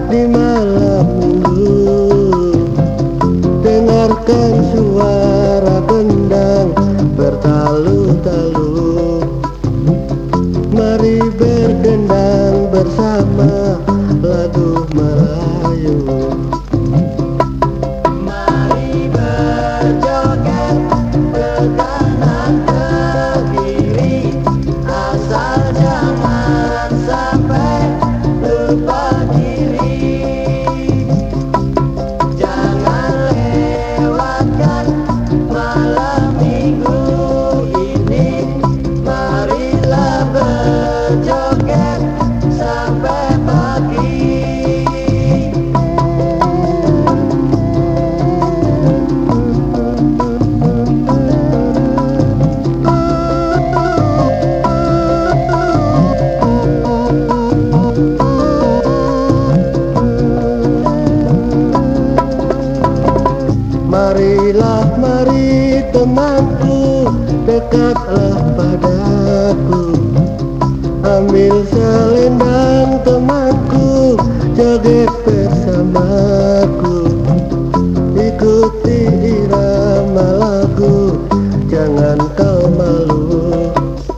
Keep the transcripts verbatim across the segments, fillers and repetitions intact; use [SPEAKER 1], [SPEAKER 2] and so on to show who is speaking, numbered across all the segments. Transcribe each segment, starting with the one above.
[SPEAKER 1] di malam minggu. Dengarkan suara gendang bertalu-talu. Mari berdendang bersama lagu Melayu. Mari berjoget ke kanan ke kiri, asal jangan sampai lupa diri. Jangan lewatkan malam minggu ini. Marilah berjoget sampai pagi. Marilah, mari temanku, dekatlah padaku. Ambil selendang temanku, joget bersamaku. Ikuti irama lagu, jangan kau malu.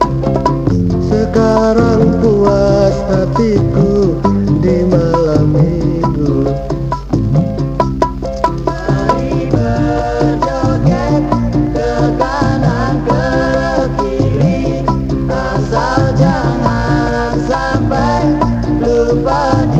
[SPEAKER 1] Sekarang puas hatiku di malam minggu. Mari berjoget ke kanan ke kiri, asal jangan sampai lupa